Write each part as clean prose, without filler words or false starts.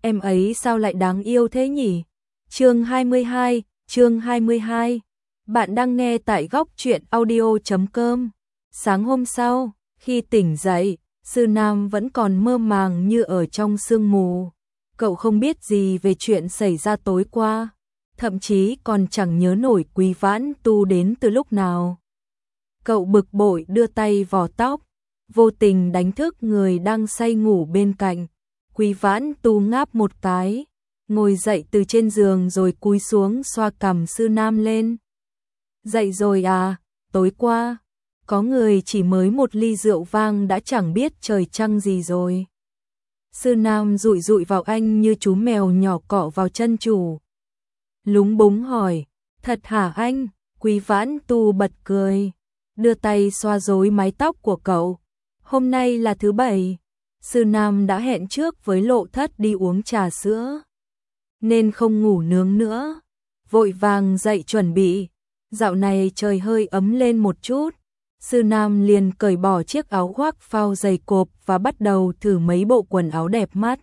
em ấy sao lại đáng yêu thế nhỉ? Chương 22. Bạn đang nghe tại góc truyện audio.com. Sáng hôm sau, khi tỉnh dậy, Sư Nam vẫn còn mơ màng như ở trong sương mù. Cậu không biết gì về chuyện xảy ra tối qua, thậm chí còn chẳng nhớ nổi Quý Vãn Tu đến từ lúc nào. Cậu bực bội đưa tay vò tóc, vô tình đánh thức người đang say ngủ bên cạnh. Quý Vãn Tu ngáp một cái, ngồi dậy từ trên giường rồi cúi xuống xoa cằm Sư Nam lên. Dậy rồi à, tối qua, có người chỉ mới một ly rượu vang đã chẳng biết trời trăng gì rồi. Sư Nam dụi dụi vào anh như chú mèo nhỏ cọ vào chân chủ. Lúng búng hỏi, thật hả anh? Quý Vãn Tu bật cười, đưa tay xoa rối mái tóc của cậu. Hôm nay là thứ Bảy, Sư Nam đã hẹn trước với Lộ Thất đi uống trà sữa, nên không ngủ nướng nữa, vội vàng dậy chuẩn bị. Dạo này trời hơi ấm lên một chút, Sư Nam liền cởi bỏ chiếc áo khoác phao dày cộp và bắt đầu thử mấy bộ quần áo đẹp mắt.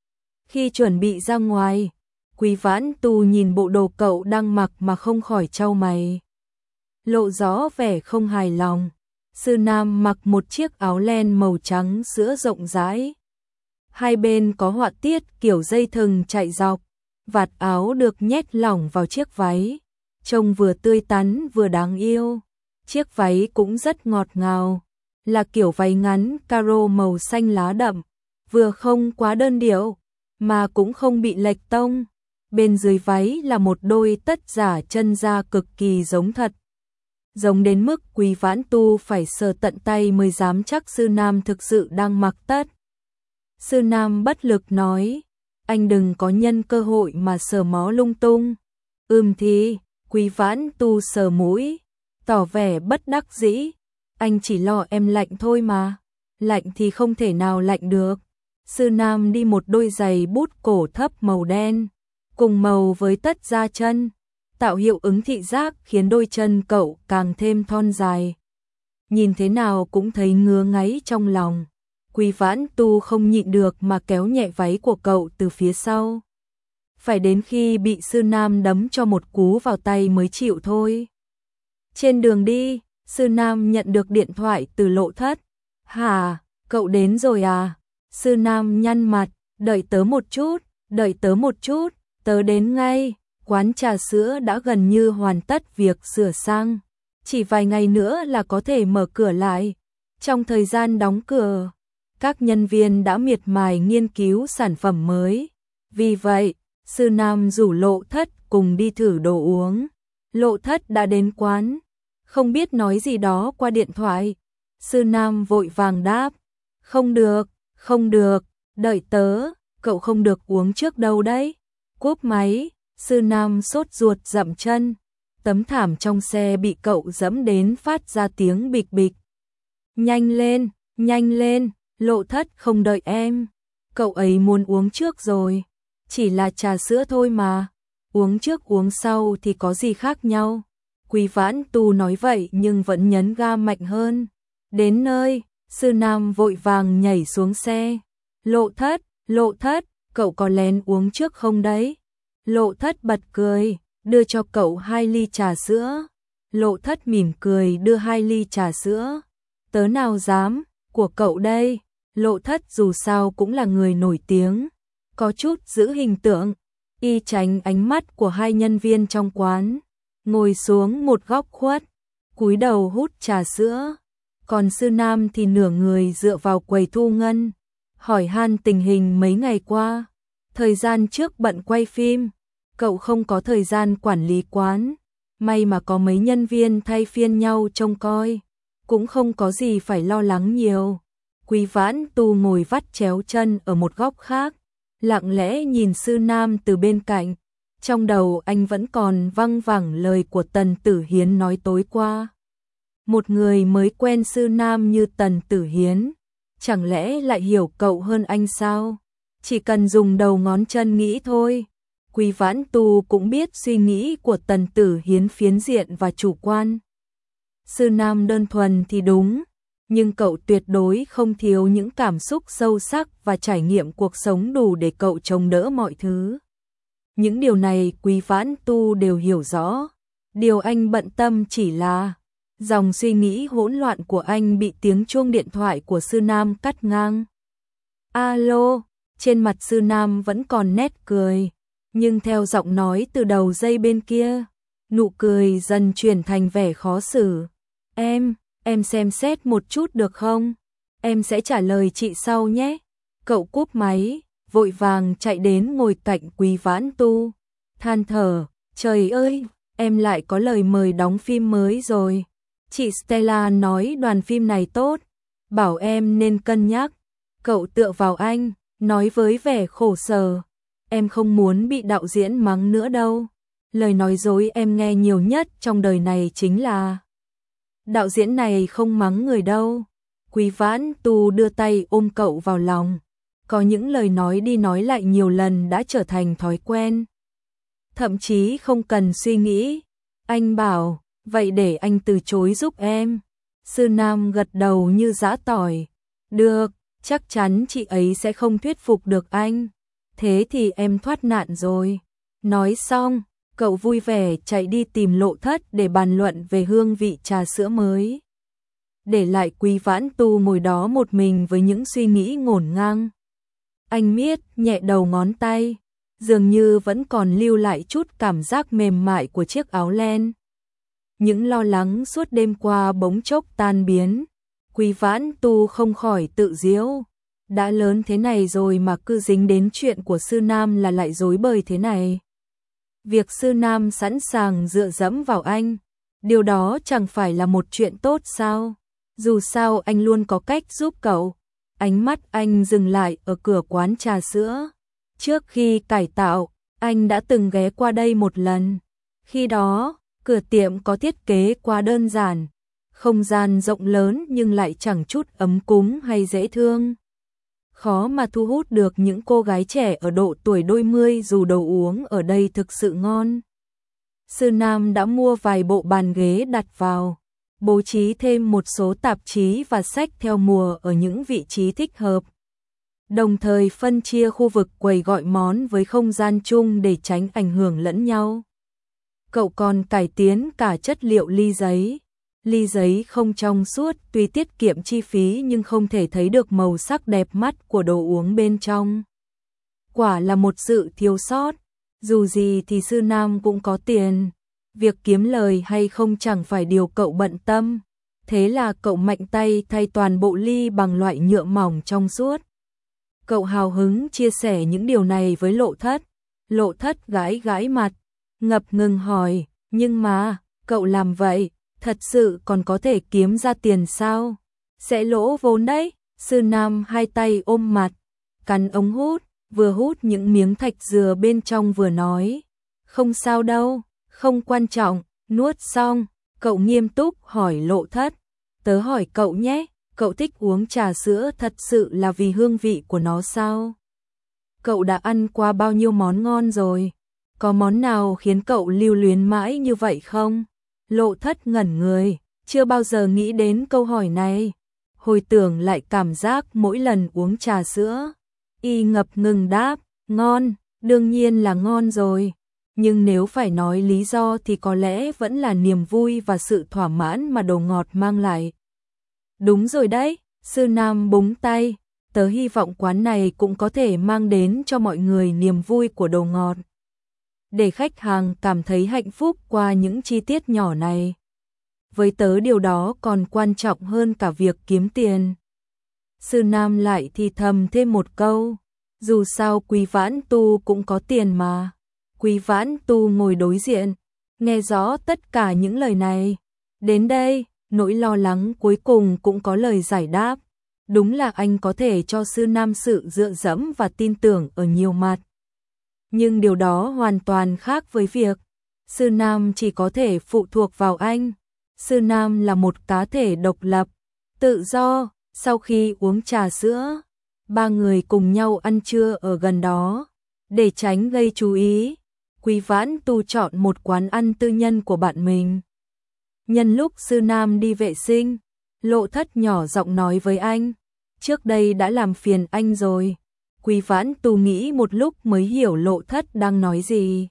Khi chuẩn bị ra ngoài, Quý Vãn Tu nhìn bộ đồ cậu đang mặc mà không khỏi chau mày, lộ rõ vẻ không hài lòng. Sư Nam mặc một chiếc áo len màu trắng sữa rộng rãi, hai bên có họa tiết kiểu dây thừng chạy dọc, vạt áo được nhét lỏng vào chiếc váy, trông vừa tươi tắn vừa đáng yêu. Chiếc váy cũng rất ngọt ngào, là kiểu váy ngắn caro màu xanh lá đậm, vừa không quá đơn điệu, mà cũng không bị lệch tông. Bên dưới váy là một đôi tất giả chân da cực kỳ giống thật, giống đến mức Quý Vãn Tu phải sờ tận tay mới dám chắc Sư Nam thực sự đang mặc tất. Sư Nam bất lực nói, anh đừng có nhân cơ hội mà sờ mó lung tung. Thì, Quý Vãn Tu sờ mũi, tỏ vẻ bất đắc dĩ, anh chỉ lo em lạnh thôi mà, lạnh thì không thể nào lạnh được. Sư Nam đi một đôi giày bút cổ thấp màu đen, cùng màu với tất da chân, tạo hiệu ứng thị giác khiến đôi chân cậu càng thêm thon dài. Nhìn thế nào cũng thấy ngứa ngáy trong lòng. Quý Vãn Tu không nhịn được mà kéo nhẹ váy của cậu từ phía sau. Phải đến khi bị Sư Nam đấm cho một cú vào tay mới chịu thôi. Trên đường đi, Sư Nam nhận được điện thoại từ Lộ Thất. Hả, cậu đến rồi à? Sư Nam nhăn mặt, đợi tớ một chút, tớ đến ngay. Quán trà sữa đã gần như hoàn tất việc sửa sang, chỉ vài ngày nữa là có thể mở cửa lại. Trong thời gian đóng cửa, các nhân viên đã miệt mài nghiên cứu sản phẩm mới. Vì vậy, Sư Nam rủ Lộ Thất cùng đi thử đồ uống. Lộ Thất đã đến quán, không biết nói gì đó qua điện thoại. Sư Nam vội vàng đáp, không được, đợi tớ, cậu không được uống trước đâu đấy. Cúp máy, Sư Nam sốt ruột dậm chân, tấm thảm trong xe bị cậu dẫm đến phát ra tiếng bịch bịch. Nhanh lên, Lộ Thất không đợi em, cậu ấy muốn uống trước rồi, chỉ là trà sữa thôi mà, uống trước uống sau thì có gì khác nhau. Quý Vãn Tu nói vậy nhưng vẫn nhấn ga mạnh hơn. Đến nơi, Sư Nam vội vàng nhảy xuống xe. Lộ Thất, cậu có lén uống trước không đấy? Lộ Thất bật cười, đưa cho cậu 2 ly trà sữa. Lộ Thất mỉm cười đưa 2 ly trà sữa. Tớ nào dám, của cậu đây. Lộ Thất dù sao cũng là người nổi tiếng, có chút giữ hình tượng, y tránh ánh mắt của hai nhân viên trong quán, ngồi xuống một góc khuất, cúi đầu hút trà sữa. Còn Sư Nam thì nửa người dựa vào quầy thu ngân, hỏi han tình hình mấy ngày qua. Thời gian trước bận quay phim, cậu không có thời gian quản lý quán, may mà có mấy nhân viên thay phiên nhau trông coi, cũng không có gì phải lo lắng nhiều. Quý Vãn Tu ngồi vắt chéo chân ở một góc khác, lặng lẽ nhìn Sư Nam từ bên cạnh. Trong đầu anh vẫn còn văng vẳng lời của Tần Tử Hiến nói tối qua. Một người mới quen Sư Nam như Tần Tử Hiến, chẳng lẽ lại hiểu cậu hơn anh sao? Chỉ cần dùng đầu ngón chân nghĩ thôi. Quý Vãn Tu cũng biết suy nghĩ của Tần Tử Hiến phiến diện và chủ quan. Sư Nam đơn thuần thì đúng, nhưng cậu tuyệt đối không thiếu những cảm xúc sâu sắc và trải nghiệm cuộc sống đủ để cậu chống đỡ mọi thứ. Những điều này Quý Vãn Tu đều hiểu rõ. Điều anh bận tâm chỉ là dòng suy nghĩ hỗn loạn của anh bị tiếng chuông điện thoại của Sư Nam cắt ngang. Alo, trên mặt Sư Nam vẫn còn nét cười, nhưng theo giọng nói từ đầu dây bên kia, nụ cười dần chuyển thành vẻ khó xử. Em xem xét một chút được không? Em sẽ trả lời chị sau nhé. Cậu cúp máy, vội vàng chạy đến ngồi cạnh Quý Vãn Tu, than thở, trời ơi, em lại có lời mời đóng phim mới rồi. Chị Stella nói đoàn phim này tốt, bảo em nên cân nhắc. Cậu tựa vào anh, nói với vẻ khổ sở, em không muốn bị đạo diễn mắng nữa đâu. Lời nói dối em nghe nhiều nhất trong đời này chính là đạo diễn này không mắng người đâu. Quý Vãn Tu đưa tay ôm cậu vào lòng. Có những lời nói đi nói lại nhiều lần đã trở thành thói quen. Thậm chí không cần suy nghĩ. Anh bảo, vậy để anh từ chối giúp em. Sư Nam gật đầu như giã tỏi. Được, chắc chắn chị ấy sẽ không thuyết phục được anh. Thế thì em thoát nạn rồi. Nói xong, cậu vui vẻ chạy đi tìm Lộ Thất để bàn luận về hương vị trà sữa mới. Để lại Quý Vãn Tu ngồi đó một mình với những suy nghĩ ngổn ngang. Anh miết nhẹ đầu ngón tay, dường như vẫn còn lưu lại chút cảm giác mềm mại của chiếc áo len. Những lo lắng suốt đêm qua bỗng chốc tan biến. Quý Vãn Tu không khỏi tự giễu. Đã lớn thế này rồi mà cứ dính đến chuyện của Sư Nam là lại rối bời thế này. Việc Sư Nam sẵn sàng dựa dẫm vào anh, điều đó chẳng phải là một chuyện tốt sao? Dù sao anh luôn có cách giúp cậu. Ánh mắt anh dừng lại ở cửa quán trà sữa. Trước khi cải tạo, anh đã từng ghé qua đây một lần. Khi đó, cửa tiệm có thiết kế quá đơn giản, không gian rộng lớn nhưng lại chẳng chút ấm cúng hay dễ thương. Khó mà thu hút được những cô gái trẻ ở độ tuổi đôi mươi dù đồ uống ở đây thực sự ngon. Sư Nam đã mua vài bộ bàn ghế đặt vào, bố trí thêm một số tạp chí và sách theo mùa ở những vị trí thích hợp. Đồng thời phân chia khu vực quầy gọi món với không gian chung để tránh ảnh hưởng lẫn nhau. Cậu còn cải tiến cả chất liệu ly giấy. Ly giấy không trong suốt tuy tiết kiệm chi phí nhưng không thể thấy được màu sắc đẹp mắt của đồ uống bên trong. Quả là một sự thiếu sót. Dù gì thì Sư Nam cũng có tiền. Việc kiếm lời hay không chẳng phải điều cậu bận tâm. Thế là cậu mạnh tay thay toàn bộ ly bằng loại nhựa mỏng trong suốt. Cậu hào hứng chia sẻ những điều này với Lộ Thất. Lộ Thất gãi gãi mặt, ngập ngừng hỏi, nhưng mà, cậu làm vậy, thật sự còn có thể kiếm ra tiền sao? Sẽ lỗ vốn đấy. Sư Nam hai tay ôm mặt, cắn ống hút, vừa hút những miếng thạch dừa bên trong vừa nói. Không sao đâu, không quan trọng. Nuốt xong, cậu nghiêm túc hỏi Lộ Thất. Tớ hỏi cậu nhé, cậu thích uống trà sữa thật sự là vì hương vị của nó sao? Cậu đã ăn qua bao nhiêu món ngon rồi? Có món nào khiến cậu lưu luyến mãi như vậy không? Lộ Thất ngẩn người, chưa bao giờ nghĩ đến câu hỏi này. Hồi tưởng lại cảm giác mỗi lần uống trà sữa, y ngập ngừng đáp, ngon, đương nhiên là ngon rồi. Nhưng nếu phải nói lý do thì có lẽ vẫn là niềm vui và sự thỏa mãn mà đồ ngọt mang lại. Đúng rồi đấy, Sư Nam búng tay, tớ hy vọng quán này cũng có thể mang đến cho mọi người niềm vui của đồ ngọt. Để khách hàng cảm thấy hạnh phúc qua những chi tiết nhỏ này. Với tớ điều đó còn quan trọng hơn cả việc kiếm tiền. Sư Nam lại thì thầm thêm một câu, dù sao Quý Vãn Tu cũng có tiền mà. Quý Vãn Tu ngồi đối diện, nghe rõ tất cả những lời này. Đến đây, nỗi lo lắng cuối cùng cũng có lời giải đáp. Đúng là anh có thể cho Sư Nam sự dựa dẫm và tin tưởng ở nhiều mặt. Nhưng điều đó hoàn toàn khác với việc Sư Nam chỉ có thể phụ thuộc vào anh. Sư Nam là một cá thể độc lập, tự do. Sau khi uống trà sữa, ba người cùng nhau ăn trưa ở gần đó. Để tránh gây chú ý, Quý Vãn Tu chọn một quán ăn tư nhân của bạn mình. Nhân lúc Sư Nam đi vệ sinh, Lộ Thất nhỏ giọng nói với anh. Trước đây đã làm phiền anh rồi. Quý Vãn Tu nghĩ một lúc mới hiểu Lộ Thất đang nói gì.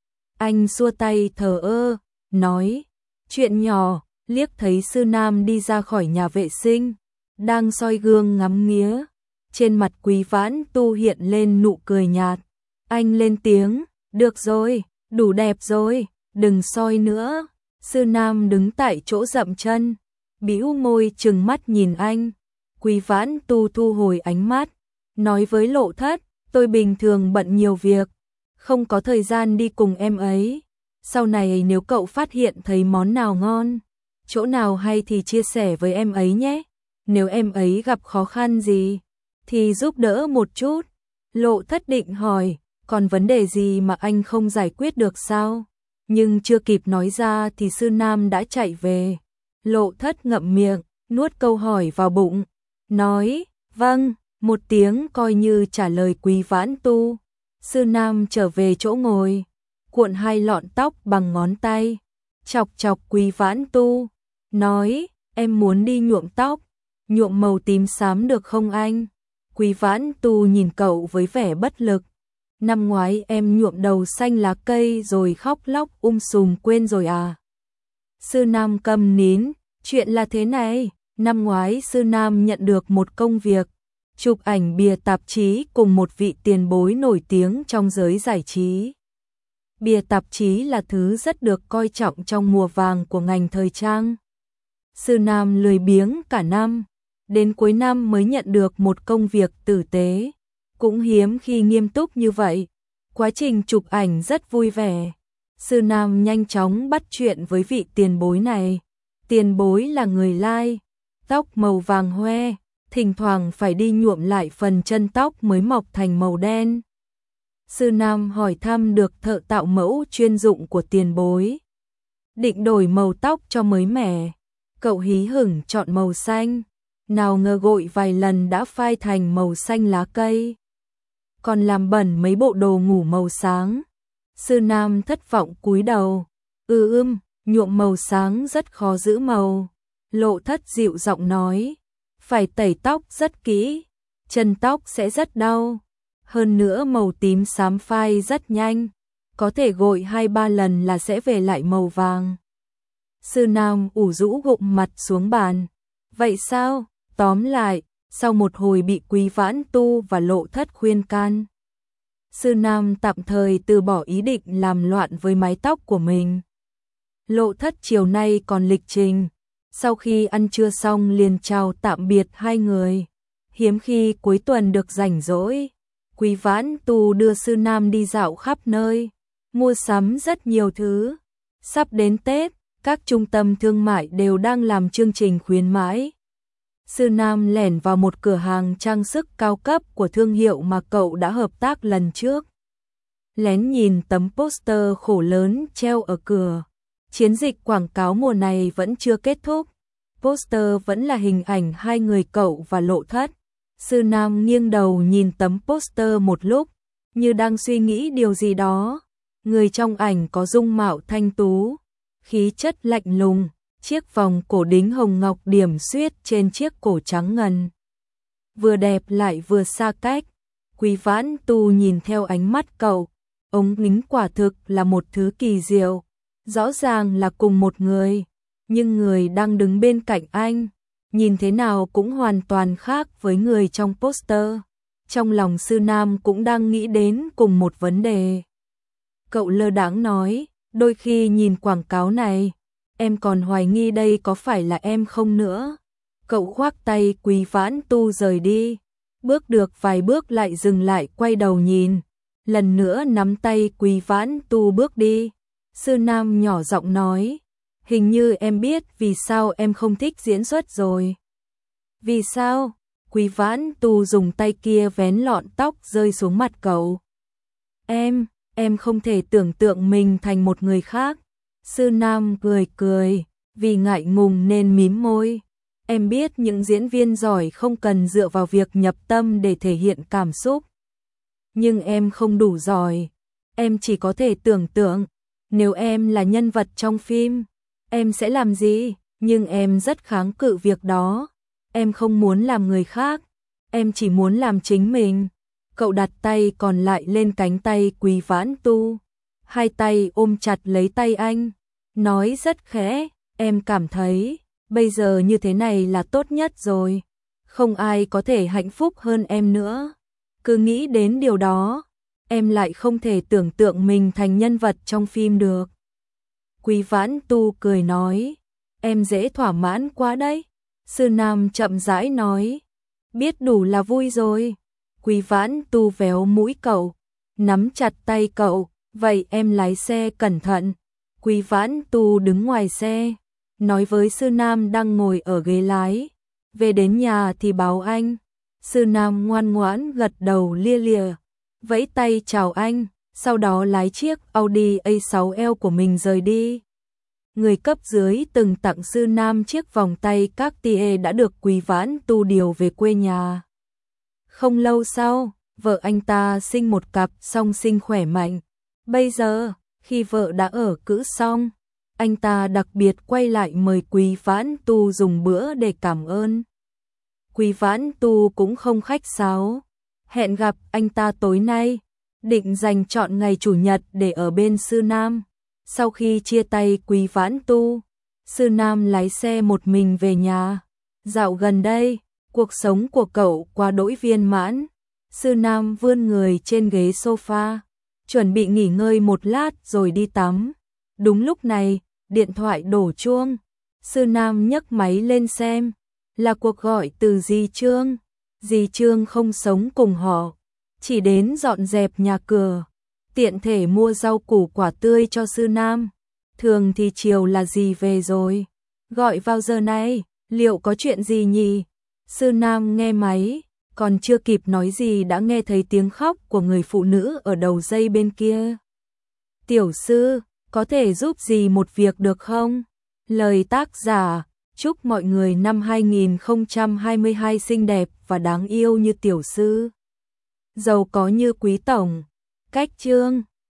Anh xua tay thờ ơ, nói, chuyện nhỏ, liếc thấy Sư Nam đi ra khỏi nhà vệ sinh, đang soi gương ngắm nghía. Trên mặt Quý Vãn Tu hiện lên nụ cười nhạt. Anh lên tiếng, được rồi, đủ đẹp rồi, đừng soi nữa. Sư Nam đứng tại chỗ dậm chân, bĩu môi trừng mắt nhìn anh. Quý Vãn Tu thu hồi ánh mắt, nói với Lộ Thất, tôi bình thường bận nhiều việc, không có thời gian đi cùng em ấy. Sau này nếu cậu phát hiện thấy món nào ngon, chỗ nào hay thì chia sẻ với em ấy nhé. Nếu em ấy gặp khó khăn gì, thì giúp đỡ một chút. Lộ Thất định hỏi, còn vấn đề gì mà anh không giải quyết được sao? Nhưng chưa kịp nói ra thì Sư Nam đã chạy về. Lộ Thất ngậm miệng, nuốt câu hỏi vào bụng, nói, vâng, một tiếng coi như trả lời Quý Vãn Tu. Sư Nam trở về chỗ ngồi, cuộn hai lọn tóc bằng ngón tay, chọc chọc Quý Vãn Tu, nói, em muốn đi nhuộm tóc, nhuộm màu tím xám được không anh? Quý Vãn Tu nhìn cậu với vẻ bất lực. Năm ngoái em nhuộm đầu xanh lá cây rồi khóc lóc sùm quên rồi à? Sư Nam câm nín, chuyện là thế này, năm ngoái Sư Nam nhận được một công việc, chụp ảnh bìa tạp chí cùng một vị tiền bối nổi tiếng trong giới giải trí. Bìa tạp chí là thứ rất được coi trọng trong mùa vàng của ngành thời trang. Sư Nam lười biếng cả năm, đến cuối năm mới nhận được một công việc tử tế, cũng hiếm khi nghiêm túc như vậy. Quá trình chụp ảnh rất vui vẻ. Sư Nam nhanh chóng bắt chuyện với vị tiền bối này. Tiền bối là người Lai, tóc màu vàng hoe, thỉnh thoảng phải đi nhuộm lại phần chân tóc mới mọc thành màu đen. Sư Nam hỏi thăm được thợ tạo mẫu chuyên dụng của tiền bối, định đổi màu tóc cho mới mẻ. Cậu hí hửng chọn màu xanh, nào ngờ gội vài lần đã phai thành màu xanh lá cây, còn làm bẩn mấy bộ đồ ngủ màu sáng. Sư Nam thất vọng cúi đầu, nhuộm màu sáng rất khó giữ màu. Lộ Thất dịu giọng nói, phải tẩy tóc rất kỹ, chân tóc sẽ rất đau. Hơn nữa màu tím xám phai rất nhanh, có thể gội 2-3 lần là sẽ về lại màu vàng. Sư Nam ủ rũ gục mặt xuống bàn. Vậy sao? Tóm lại, sau một hồi bị Quý Vãn Tu và Lộ Thất khuyên can, Sư Nam tạm thời từ bỏ ý định làm loạn với mái tóc của mình. Lộ Thất chiều nay còn lịch trình, sau khi ăn trưa xong liền chào tạm biệt hai người. Hiếm khi cuối tuần được rảnh rỗi, Quý Vãn Tu đưa Sư Nam đi dạo khắp nơi, mua sắm rất nhiều thứ. Sắp đến Tết, các trung tâm thương mại đều đang làm chương trình khuyến mãi. Sư Nam lẻn vào một cửa hàng trang sức cao cấp của thương hiệu mà cậu đã hợp tác lần trước. Lén nhìn tấm poster khổ lớn treo ở cửa. Chiến dịch quảng cáo mùa này vẫn chưa kết thúc. Poster vẫn là hình ảnh hai người cậu và Lộ Thất. Sư Nam nghiêng đầu nhìn tấm poster một lúc, như đang suy nghĩ điều gì đó. Người trong ảnh có dung mạo thanh tú, khí chất lạnh lùng, chiếc vòng cổ đính hồng ngọc điểm xuyết trên chiếc cổ trắng ngần. Vừa đẹp lại vừa xa cách. Quý Vãn Tu nhìn theo ánh mắt cậu, ống kính quả thực là một thứ kỳ diệu. Rõ ràng là cùng một người, nhưng người đang đứng bên cạnh anh, nhìn thế nào cũng hoàn toàn khác với người trong poster. Trong lòng Sư Nam cũng đang nghĩ đến cùng một vấn đề. Cậu lơ đãng nói, đôi khi nhìn quảng cáo này, em còn hoài nghi đây có phải là em không nữa. Cậu khoác tay Quý Vãn Tu rời đi, bước được vài bước lại dừng lại quay đầu nhìn, lần nữa nắm tay Quý Vãn Tu bước đi. Sư Nam nhỏ giọng nói, hình như em biết vì sao em không thích diễn xuất rồi. Vì sao? Quý Vãn Tu dùng tay kia vén lọn tóc rơi xuống mặt cậu. Em không thể tưởng tượng mình thành một người khác. Sư Nam cười cười, vì ngại ngùng nên mím môi. Em biết những diễn viên giỏi không cần dựa vào việc nhập tâm để thể hiện cảm xúc. Nhưng em không đủ giỏi. Em chỉ có thể tưởng tượng, nếu em là nhân vật trong phim, em sẽ làm gì? Nhưng em rất kháng cự việc đó. Em không muốn làm người khác, em chỉ muốn làm chính mình. Cậu đặt tay còn lại lên cánh tay Quý Vãn Tu, hai tay ôm chặt lấy tay anh, nói rất khẽ, em cảm thấy bây giờ như thế này là tốt nhất rồi. Không ai có thể hạnh phúc hơn em nữa. Cứ nghĩ đến điều đó, em lại không thể tưởng tượng mình thành nhân vật trong phim được. Quý Vãn Tu cười nói, em dễ thỏa mãn quá đấy. Sư Nam chậm rãi nói, biết đủ là vui rồi. Quý Vãn Tu véo mũi cậu, nắm chặt tay cậu, vậy em lái xe cẩn thận. Quý Vãn Tu đứng ngoài xe, nói với Sư Nam đang ngồi ở ghế lái, về đến nhà thì báo anh. Sư Nam ngoan ngoãn gật đầu lia lịa, vẫy tay chào anh, sau đó lái chiếc Audi A6L của mình rời đi. Người cấp dưới từng tặng Sư Nam chiếc vòng tay Cartier đã được Quý Vãn Tu điều về quê nhà. Không lâu sau, vợ anh ta sinh một cặp song sinh khỏe mạnh. Bây giờ, khi vợ đã ở cữ xong, anh ta đặc biệt quay lại mời Quý Vãn Tu dùng bữa để cảm ơn. Quý Vãn Tu cũng không khách sáo, hẹn gặp anh ta tối nay, định dành chọn ngày chủ nhật để ở bên Sư Nam. Sau khi chia tay Quý Vãn Tu, Sư Nam lái xe một mình về nhà. Dạo gần đây, cuộc sống của cậu quá đỗi viên mãn. Sư Nam vươn người trên ghế sofa, chuẩn bị nghỉ ngơi một lát rồi đi tắm. Đúng lúc này, điện thoại đổ chuông. Sư Nam nhấc máy lên xem, là cuộc gọi từ dì Trương. Dì Trương không sống cùng họ, chỉ đến dọn dẹp nhà cửa, tiện thể mua rau củ quả tươi cho Sư Nam. Thường thì chiều là dì về rồi. Gọi vào giờ này, liệu có chuyện gì nhỉ? Sư Nam nghe máy, còn chưa kịp nói gì đã nghe thấy tiếng khóc của người phụ nữ ở đầu dây bên kia. Tiểu sư, có thể giúp dì một việc được không? Lời tác giả, chúc mọi người năm 2022 xinh đẹp và đáng yêu như tiểu sư, giàu có như quý tổng. Cách chương